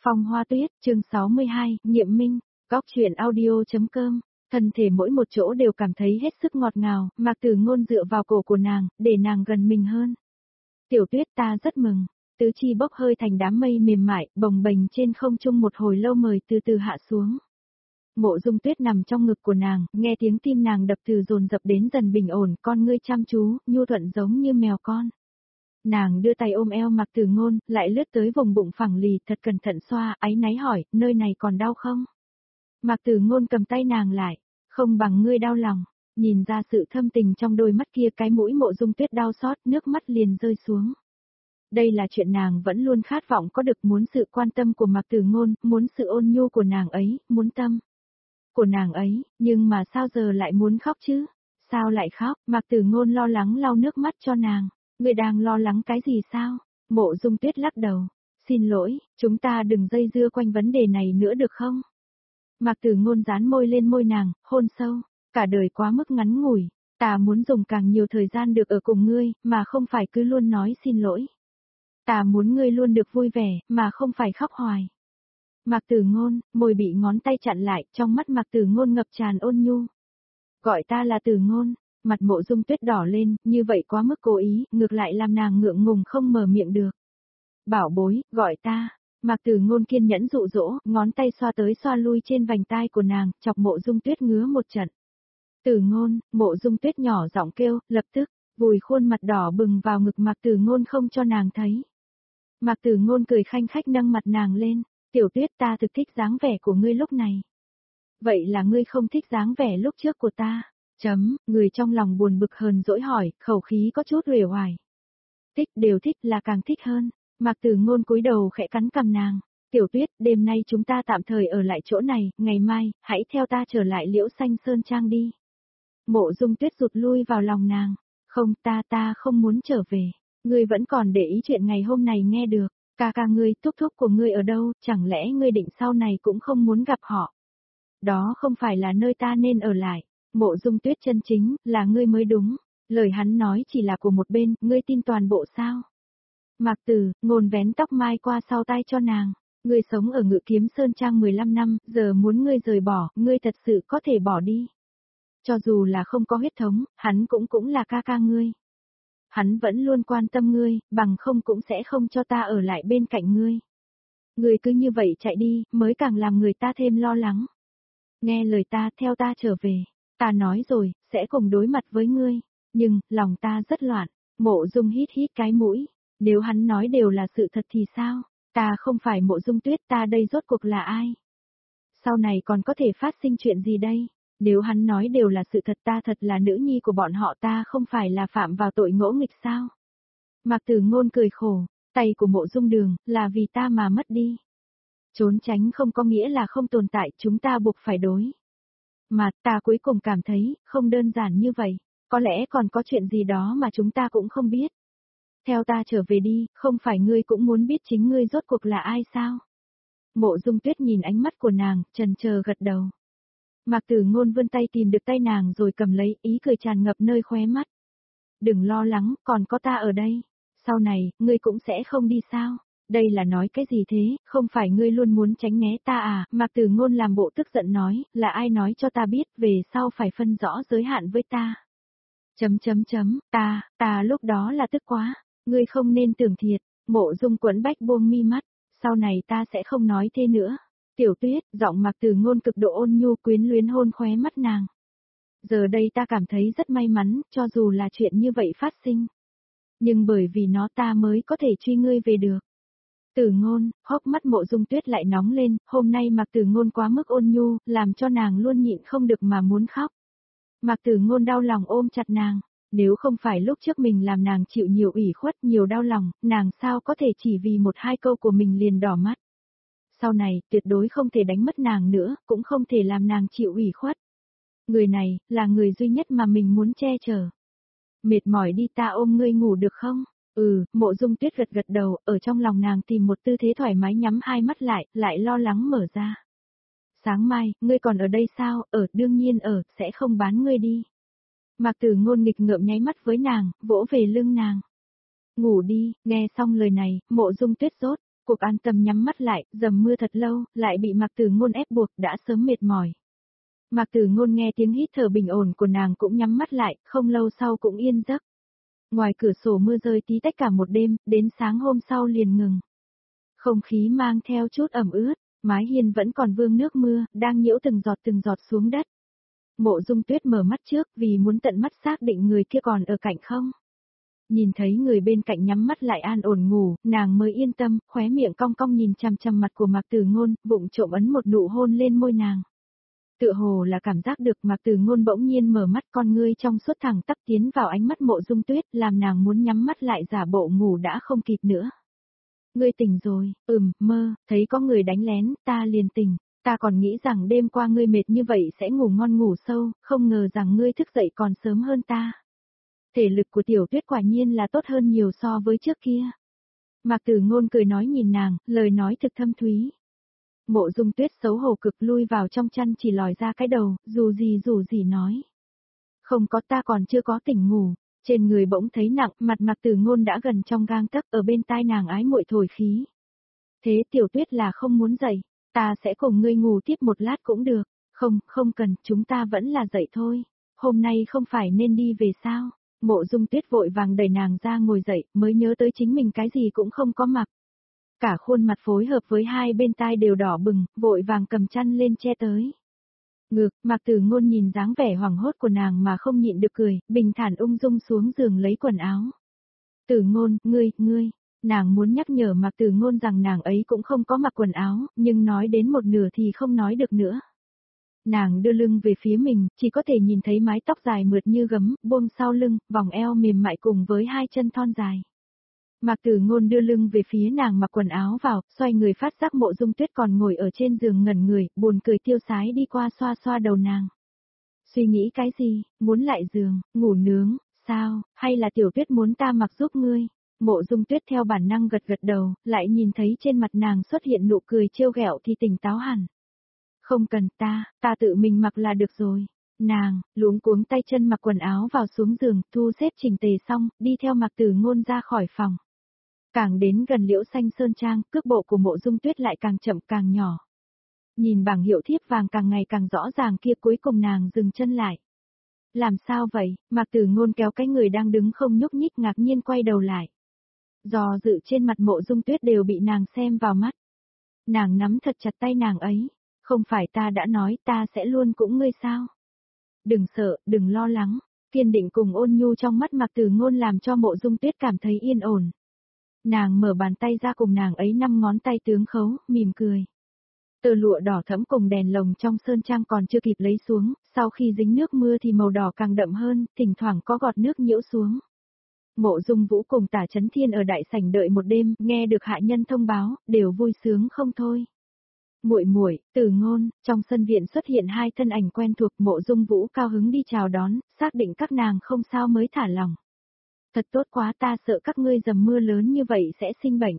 Phong Hoa Tuyết, chương 62, Nghiệm Minh, Góc truyện audio.com. Thân thể mỗi một chỗ đều cảm thấy hết sức ngọt ngào, Mạc Tử Ngôn dựa vào cổ của nàng, để nàng gần mình hơn. Tiểu Tuyết, ta rất mừng. Tứ chi bốc hơi thành đám mây mềm mại, bồng bềnh trên không trung một hồi lâu mời từ từ hạ xuống. Mộ Dung Tuyết nằm trong ngực của nàng, nghe tiếng tim nàng đập từ dồn dập đến dần bình ổn, con ngươi chăm chú, nhu thuận giống như mèo con. Nàng đưa tay ôm eo Mạc Tử Ngôn, lại lướt tới vùng bụng phẳng lì, thật cẩn thận xoa, áy náy hỏi, nơi này còn đau không? Mạc Tử Ngôn cầm tay nàng lại, không bằng ngươi đau lòng. Nhìn ra sự thâm tình trong đôi mắt kia, cái mũi Mộ Dung Tuyết đau xót, nước mắt liền rơi xuống. Đây là chuyện nàng vẫn luôn khát vọng có được, muốn sự quan tâm của Mạc Tử Ngôn, muốn sự ôn nhu của nàng ấy, muốn tâm của nàng ấy, nhưng mà sao giờ lại muốn khóc chứ? Sao lại khóc? Mạc Tử Ngôn lo lắng lau nước mắt cho nàng. Ngươi đang lo lắng cái gì sao? Mộ Dung Tuyết lắc đầu. Xin lỗi, chúng ta đừng dây dưa quanh vấn đề này nữa được không? Mạc Tử Ngôn dán môi lên môi nàng, hôn sâu. Cả đời quá mức ngắn ngủi, ta muốn dùng càng nhiều thời gian được ở cùng ngươi, mà không phải cứ luôn nói xin lỗi. Ta muốn ngươi luôn được vui vẻ, mà không phải khóc hoài. Mạc Tử Ngôn, môi bị ngón tay chặn lại, trong mắt Mạc Tử Ngôn ngập tràn ôn nhu. Gọi ta là Tử Ngôn. Mặt Mộ Dung Tuyết đỏ lên, như vậy quá mức cố ý, ngược lại làm nàng ngượng ngùng không mở miệng được. Bảo bối, gọi ta. Mạc Tử Ngôn kiên nhẫn dụ dỗ, ngón tay xoa tới xoa lui trên vành tai của nàng, chọc Mộ Dung Tuyết ngứa một trận. Tử Ngôn, Mộ Dung Tuyết nhỏ giọng kêu, lập tức, vùi khuôn mặt đỏ bừng vào ngực Mạc Tử Ngôn không cho nàng thấy. Mạc Tử Ngôn cười khanh khách nâng mặt nàng lên, Tiểu Tuyết, ta thực thích dáng vẻ của ngươi lúc này. Vậy là ngươi không thích dáng vẻ lúc trước của ta? Người trong lòng buồn bực hờn dỗi hỏi, khẩu khí có chút uể oải. Thích, đều thích, là càng thích hơn. Mạc Tử Ngôn cúi đầu khẽ cắn cằm nàng. Tiểu Tuyết, đêm nay chúng ta tạm thời ở lại chỗ này, ngày mai, hãy theo ta trở lại Liễu Xanh Sơn Trang đi. Mộ Dung Tuyết rụt lui vào lòng nàng. Không, ta không muốn trở về. Ngươi vẫn còn để ý chuyện ngày hôm này nghe được. Ca ca ngươi, thúc thúc của ngươi ở đâu, chẳng lẽ ngươi định sau này cũng không muốn gặp họ? Đó không phải là nơi ta nên ở lại. Mộ Dung Tuyết chân chính, là ngươi mới đúng. Lời hắn nói chỉ là của một bên, ngươi tin toàn bộ sao? Mạc Tử Ngôn vén tóc mai qua sau tai cho nàng. Ngươi sống ở Ngự Kiếm Sơn Trang 15 năm, giờ muốn ngươi rời bỏ, ngươi thật sự có thể bỏ đi. Cho dù là không có huyết thống, hắn cũng là ca ca ngươi. Hắn vẫn luôn quan tâm ngươi, bằng không cũng sẽ không cho ta ở lại bên cạnh ngươi. Ngươi cứ như vậy chạy đi, mới càng làm người ta thêm lo lắng. Nghe lời ta, theo ta trở về. Ta nói rồi, sẽ cùng đối mặt với ngươi. Nhưng, lòng ta rất loạn. Mộ Dung hít cái mũi. Nếu hắn nói đều là sự thật thì sao? Ta không phải Mộ Dung Tuyết, ta đây rốt cuộc là ai? Sau này còn có thể phát sinh chuyện gì đây? Nếu hắn nói đều là sự thật, ta thật là nữ nhi của bọn họ, ta không phải là phạm vào tội ngỗ nghịch sao? Mạc Tử Ngôn cười khổ. Tay của Mộ Dung Đường, là vì ta mà mất đi. Trốn tránh không có nghĩa là không tồn tại, chúng ta buộc phải đối. Mà ta cuối cùng cảm thấy, không đơn giản như vậy, có lẽ còn có chuyện gì đó mà chúng ta cũng không biết. Theo ta trở về đi, không phải ngươi cũng muốn biết chính ngươi rốt cuộc là ai sao? Mộ Dung Tuyết nhìn ánh mắt của nàng, chần chờ gật đầu. Mạc Tử Ngôn vươn tay tìm được tay nàng rồi cầm lấy, ý cười tràn ngập nơi khóe mắt. Đừng lo lắng, còn có ta ở đây. Sau này, ngươi cũng sẽ không đi sao? Đây là nói cái gì thế, không phải ngươi luôn muốn tránh né ta à? Mạc Tử Ngôn làm bộ tức giận nói, là ai nói cho ta biết, về sau phải phân rõ giới hạn với ta. Ta lúc đó là tức quá, ngươi không nên tưởng thiệt. Mộ Dung Quẫn Bách buông mi mắt, sau này ta sẽ không nói thế nữa. Tiểu Tuyết, giọng Mạc Tử Ngôn cực độ ôn nhu quyến luyến hôn khóe mắt nàng. Giờ đây ta cảm thấy rất may mắn, cho dù là chuyện như vậy phát sinh. Nhưng bởi vì nó ta mới có thể truy ngươi về được. Tử Ngôn, hốc mắt Mộ Dung Tuyết lại nóng lên, hôm nay Mạc Tử Ngôn quá mức ôn nhu, làm cho nàng luôn nhịn không được mà muốn khóc. Mạc Tử Ngôn đau lòng ôm chặt nàng, nếu không phải lúc trước mình làm nàng chịu nhiều ủy khuất, nhiều đau lòng, nàng sao có thể chỉ vì một hai câu của mình liền đỏ mắt. Sau này, tuyệt đối không thể đánh mất nàng nữa, cũng không thể làm nàng chịu ủy khuất. Người này, là người duy nhất mà mình muốn che chở. Mệt mỏi đi, ta ôm ngươi ngủ được không? Mộ Dung Tuyết gật đầu, ở trong lòng nàng tìm một tư thế thoải mái nhắm hai mắt lại lo lắng mở ra. Sáng mai, ngươi còn ở đây sao? Đương nhiên sẽ không bán ngươi đi. Mạc Tử Ngôn nghịch ngợm nháy mắt với nàng, vỗ về lưng nàng. Ngủ đi, nghe xong lời này, Mộ Dung Tuyết rốt Cuộc an tâm nhắm mắt lại, dầm mưa thật lâu, lại bị Mạc Tử Ngôn ép buộc, đã sớm mệt mỏi. Mạc Tử Ngôn nghe tiếng hít thở bình ổn của nàng cũng nhắm mắt lại, không lâu sau cũng yên giấc. Ngoài cửa sổ mưa rơi tí tách cả một đêm, đến sáng hôm sau liền ngừng. Không khí mang theo chút ẩm ướt, mái hiên vẫn còn vương nước mưa, đang nhiễu từng giọt xuống đất. Mộ Dung Tuyết mở mắt trước vì muốn tận mắt xác định người kia còn ở cạnh không. Nhìn thấy người bên cạnh nhắm mắt lại an ổn ngủ, nàng mới yên tâm, khóe miệng cong cong nhìn chằm chằm mặt của Mạc Tử Ngôn, bụng trộm ấn một nụ hôn lên môi nàng. Tựa hồ là cảm giác được Mạc Tử Ngôn bỗng nhiên mở mắt, con ngươi trong suốt thẳng tắp tiến vào ánh mắt Mộ Dung Tuyết, làm nàng muốn nhắm mắt lại giả bộ ngủ đã không kịp nữa. Ngươi tỉnh rồi, mơ, thấy có người đánh lén, ta liền tỉnh, ta còn nghĩ rằng đêm qua ngươi mệt như vậy sẽ ngủ ngon ngủ sâu, không ngờ rằng ngươi thức dậy còn sớm hơn ta. Thể lực của Tiểu Tuyết quả nhiên là tốt hơn nhiều so với trước kia. Mạc Tử Ngôn cười nói nhìn nàng, lời nói thực thâm thúy. Mộ Dung Tuyết xấu hổ cực lui vào trong chăn chỉ lòi ra cái đầu, dù gì nói. Không có, ta còn chưa có tỉnh ngủ. Trên người bỗng thấy nặng, mặt Mạc Tử Ngôn đã gần trong gang tấc, ở bên tai nàng ái muội thổi khí. Thế Tiểu Tuyết là không muốn dậy, ta sẽ cùng ngươi ngủ tiếp một lát cũng được. Không cần, chúng ta vẫn là dậy thôi. Hôm nay không phải nên đi về sao? Mộ Dung Tuyết vội vàng đẩy nàng ra ngồi dậy, mới nhớ tới chính mình cái gì cũng không có mặc. Cả khuôn mặt phối hợp với hai bên tai đều đỏ bừng, vội vàng cầm chăn lên che tới. Ngược, Mạc Tử Ngôn nhìn dáng vẻ hoảng hốt của nàng mà không nhịn được cười, bình thản ung dung xuống giường lấy quần áo. Tử Ngôn, ngươi, nàng muốn nhắc nhở Mạc Tử Ngôn rằng nàng ấy cũng không có mặc quần áo, nhưng nói đến một nửa thì không nói được nữa. Nàng đưa lưng về phía mình, chỉ có thể nhìn thấy mái tóc dài mượt như gấm, buông sau lưng, vòng eo mềm mại cùng với hai chân thon dài. Mạc Tử Ngôn đưa lưng về phía nàng mặc quần áo vào, xoay người phát giác Mộ Dung Tuyết còn ngồi ở trên giường ngẩn người, buồn cười tiêu sái đi qua xoa xoa đầu nàng. Suy nghĩ cái gì, muốn lại giường, ngủ nướng, sao, hay là Tiểu Tuyết muốn ta mặc giúp ngươi? Mộ Dung Tuyết theo bản năng gật gật đầu, lại nhìn thấy trên mặt nàng xuất hiện nụ cười trêu ghẹo thì tỉnh táo hẳn. Không cần ta tự mình mặc là được rồi. Nàng, luống cuống tay chân mặc quần áo vào xuống giường, thu xếp chỉnh tề xong, đi theo Mạc Tử Ngôn ra khỏi phòng. Càng đến gần Liễu Xanh Sơn Trang, cước bộ của Mộ Dung Tuyết lại càng chậm càng nhỏ. Nhìn bảng hiệu thiếp vàng càng ngày càng rõ ràng kia, cuối cùng nàng dừng chân lại. Làm sao vậy? Mạc Tử Ngôn kéo cái người đang đứng không nhúc nhích ngạc nhiên quay đầu lại. Do dự trên mặt Mộ Dung Tuyết đều bị nàng xem vào mắt. Nàng nắm thật chặt tay nàng ấy. Không phải ta đã nói ta sẽ luôn cũng ngươi sao? Đừng sợ, đừng lo lắng. Kiên định cùng ôn nhu trong mắt Mạc Tử Ngôn làm cho Mộ Dung Tuyết cảm thấy yên ổn. Nàng mở bàn tay ra cùng nàng ấy 5 ngón tay tướng khấu, mỉm cười. Tơ lụa đỏ thẫm cùng đèn lồng trong sơn trang còn chưa kịp lấy xuống, sau khi dính nước mưa thì màu đỏ càng đậm hơn, thỉnh thoảng có gọt nước nhiễu xuống. Mộ Dung Vũ cùng Tả Chấn Thiên ở đại sảnh đợi một đêm, nghe được hạ nhân thông báo, đều vui sướng không thôi. Muội, Tử Ngôn, trong sân viện xuất hiện hai thân ảnh quen thuộc, Mộ Dung Vũ cao hứng đi chào đón, xác định các nàng không sao mới thả lòng. Thật tốt quá, ta sợ các ngươi dầm mưa lớn như vậy sẽ sinh bệnh.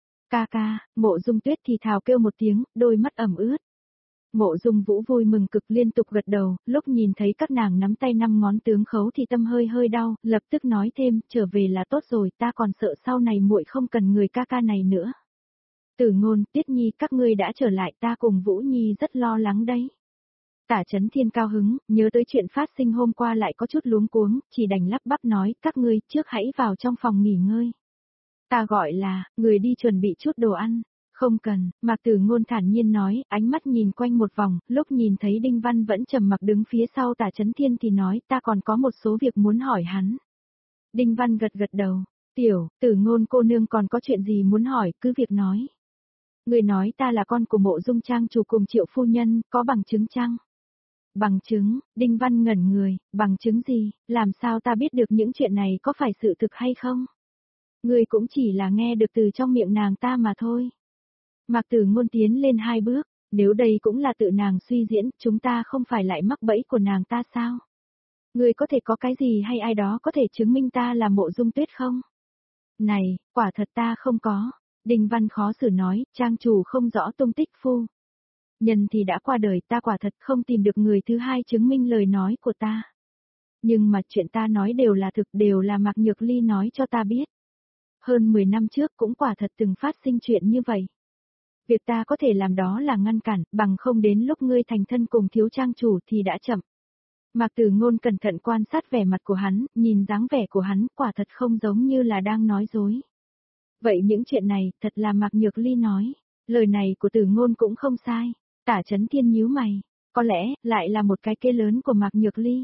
Ca, Mộ Dung Tuyết thì thào kêu một tiếng, đôi mắt ẩm ướt. Mộ Dung Vũ vui mừng cực liên tục gật đầu, lúc nhìn thấy các nàng nắm tay 5 ngón tướng khấu thì tâm hơi đau, lập tức nói thêm, trở về là tốt rồi, ta còn sợ sau này muội không cần người ca này nữa. Tử Ngôn, Tiết Nhi các ngươi đã trở lại, ta cùng Vũ Nhi rất lo lắng đấy. Tả Chấn Thiên cao hứng, nhớ tới chuyện phát sinh hôm qua lại có chút luống cuống, chỉ đành lắp bắp nói, các ngươi trước hãy vào trong phòng nghỉ ngơi. Ta gọi là, người đi chuẩn bị chút đồ ăn. Không cần, Mạc Tử Ngôn thản nhiên nói, ánh mắt nhìn quanh một vòng, lúc nhìn thấy Đinh Văn vẫn trầm mặc đứng phía sau Tả Chấn Thiên thì nói, ta còn có một số việc muốn hỏi hắn. Đinh Văn gật đầu, Tử Ngôn cô nương còn có chuyện gì muốn hỏi, cứ việc nói. Người nói ta là con của Mộ Dung trang chủ cùng Triệu phu nhân, có bằng chứng chăng? Bằng chứng, Đinh Văn ngẩn người, bằng chứng gì, làm sao ta biết được những chuyện này có phải sự thực hay không? Người cũng chỉ là nghe được từ trong miệng nàng ta mà thôi. Mạc Tử Ngôn tiến lên 2 bước, nếu đây cũng là tự nàng suy diễn, chúng ta không phải lại mắc bẫy của nàng ta sao? Người có thể có cái gì hay ai đó có thể chứng minh ta là Mộ Dung Tuyết không? Này, quả thật ta không có. Đinh Văn khó xử nói, trang chủ không rõ tung tích phu nhân thì đã qua đời, ta quả thật không tìm được người thứ hai chứng minh lời nói của ta. Nhưng mà chuyện ta nói đều là thực, đều là Mạc Nhược Ly nói cho ta biết. Hơn 10 năm trước cũng quả thật từng phát sinh chuyện như vậy. Việc ta có thể làm đó là ngăn cản, bằng không đến lúc ngươi thành thân cùng thiếu trang chủ thì đã chậm. Mạc Tử Ngôn cẩn thận quan sát vẻ mặt của hắn, nhìn dáng vẻ của hắn quả thật không giống như là đang nói dối. Vậy những chuyện này thật là Mạc Nhược Ly nói, lời này của Tử Ngôn cũng không sai. Tả Chấn Thiên nhíu mày, có lẽ lại là một cái kê lớn của Mạc Nhược Ly.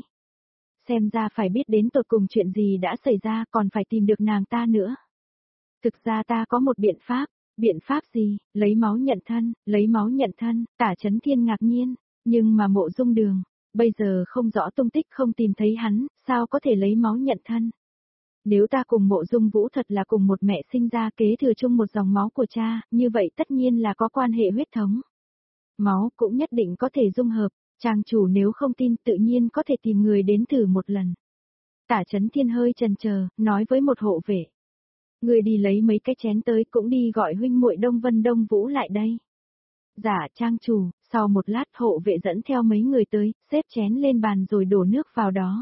Xem ra phải biết đến tột cùng chuyện gì đã xảy ra còn phải tìm được nàng ta nữa. Thực ra ta có một biện pháp gì, lấy máu nhận thân, Tả Chấn Thiên ngạc nhiên, nhưng mà Mộ Dung Đường, bây giờ không rõ tung tích không tìm thấy hắn, sao có thể lấy máu nhận thân. Nếu ta cùng Mộ Dung Vũ thật là cùng một mẹ sinh ra kế thừa chung một dòng máu của cha, như vậy tất nhiên là có quan hệ huyết thống. Máu cũng nhất định có thể dung hợp, trang chủ nếu không tin tự nhiên có thể tìm người đến thử một lần. Tả Chấn Thiên hơi chần chờ, nói với một hộ vệ. Người đi lấy mấy cái chén tới cũng đi gọi huynh muội Đông Vân Đông Vũ lại đây. Dạ trang chủ, sau một lát hộ vệ dẫn theo mấy người tới, xếp chén lên bàn rồi đổ nước vào đó.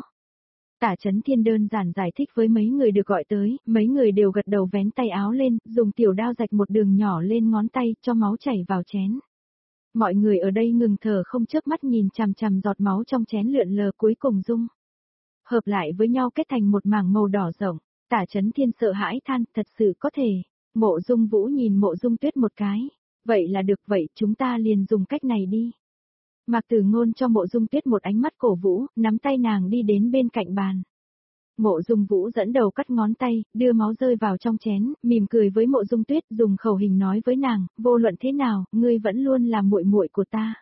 Tả Chấn Thiên đơn giản giải thích với mấy người được gọi tới, mấy người đều gật đầu vén tay áo lên, dùng tiểu đao rạch một đường nhỏ lên ngón tay cho máu chảy vào chén. Mọi người ở đây ngừng thở không chớp mắt nhìn chằm chằm giọt máu trong chén lượn lờ cuối cùng dung hợp lại với nhau kết thành một mảng màu đỏ rộng. Tả Chấn Thiên sợ hãi than, thật sự có thể. Mộ Dung Vũ nhìn Mộ Dung Tuyết một cái. Vậy là được, vậy chúng ta liền dùng cách này đi. Mạc Tử Ngôn cho Mộ Dung Tuyết một ánh mắt cổ vũ, nắm tay nàng đi đến bên cạnh bàn. Mộ Dung Vũ dẫn đầu cắt ngón tay, đưa máu rơi vào trong chén, mỉm cười với Mộ Dung Tuyết, dùng khẩu hình nói với nàng, vô luận thế nào, ngươi vẫn luôn là muội muội của ta.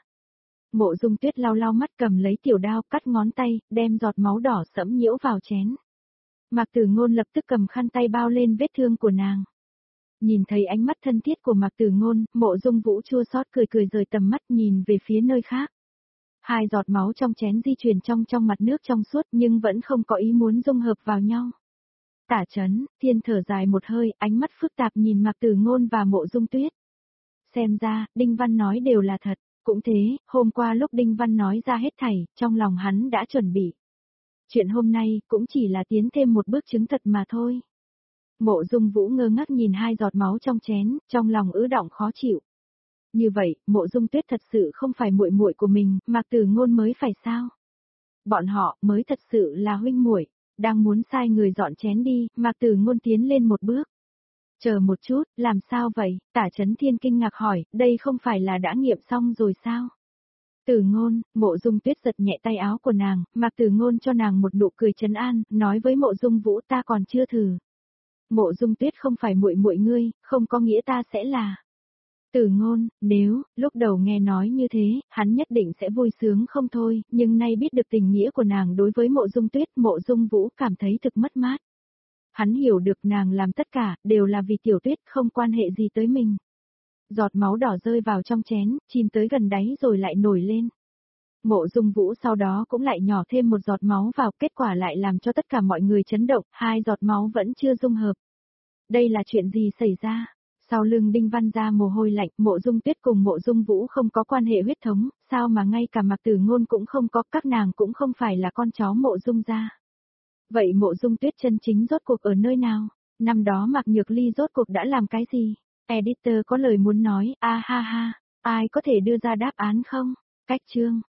Mộ Dung Tuyết lau lau mắt cầm lấy tiểu đao, cắt ngón tay, đem giọt máu đỏ sẫm nhiễu vào chén. Mạc Tử Ngôn lập tức cầm khăn tay bao lên vết thương của nàng. Nhìn thấy ánh mắt thân thiết của Mạc Tử Ngôn, Mộ Dung Vũ chua xót cười cười rời tầm mắt nhìn về phía nơi khác. Hai giọt máu trong chén di chuyển trong mặt nước trong suốt nhưng vẫn không có ý muốn dung hợp vào nhau. Tả Chấn Thiên thở dài một hơi, ánh mắt phức tạp nhìn Mạc Tử Ngôn và Mộ Dung Tuyết. Xem ra, Đinh Văn nói đều là thật. Cũng thế, hôm qua lúc Đinh Văn nói ra hết thảy, trong lòng hắn đã chuẩn bị. Chuyện hôm nay cũng chỉ là tiến thêm một bước chứng thật mà thôi. Mộ Dung Vũ ngơ ngác nhìn hai giọt máu trong chén, trong lòng ứ động khó chịu. Như vậy, Mộ Dung Tuyết thật sự không phải muội muội của mình, Mạc Tử Ngôn mới phải sao? Bọn họ mới thật sự là huynh muội. Đang muốn sai người dọn chén đi, Mạc Tử Ngôn tiến lên một bước. Chờ một chút, làm sao vậy? Tả Chấn Thiên kinh ngạc hỏi, đây không phải là đã nghiệm xong rồi sao? Tử Ngôn, Mộ Dung Tuyết giật nhẹ tay áo của nàng, Mạc Tử Ngôn cho nàng một nụ cười trấn an, nói với Mộ Dung Vũ ta còn chưa thử. Mộ Dung Tuyết không phải muội muội ngươi, không có nghĩa ta sẽ là. Tử Ngôn, nếu, lúc đầu nghe nói như thế, hắn nhất định sẽ vui sướng không thôi, nhưng nay biết được tình nghĩa của nàng đối với Mộ Dung Tuyết, Mộ Dung Vũ cảm thấy thực mất mát. Hắn hiểu được nàng làm tất cả, đều là vì Tiểu Tuyết, không quan hệ gì tới mình. Giọt máu đỏ rơi vào trong chén, chìm tới gần đáy rồi lại nổi lên. Mộ Dung Vũ sau đó cũng lại nhỏ thêm một giọt máu vào, kết quả lại làm cho tất cả mọi người chấn động, hai giọt máu vẫn chưa dung hợp. Đây là chuyện gì xảy ra? Sau lưng Đinh Văn ra mồ hôi lạnh, Mộ Dung Tuyết cùng Mộ Dung Vũ không có quan hệ huyết thống, sao mà ngay cả Mạc Tử Ngôn cũng không có, các nàng cũng không phải là con cháu Mộ Dung gia. Vậy Mộ Dung Tuyết chân chính rốt cuộc ở nơi nào? Năm đó Mạc Nhược Ly rốt cuộc đã làm cái gì? Editor có lời muốn nói, a ha ha, ai có thể đưa ra đáp án không? Cách chương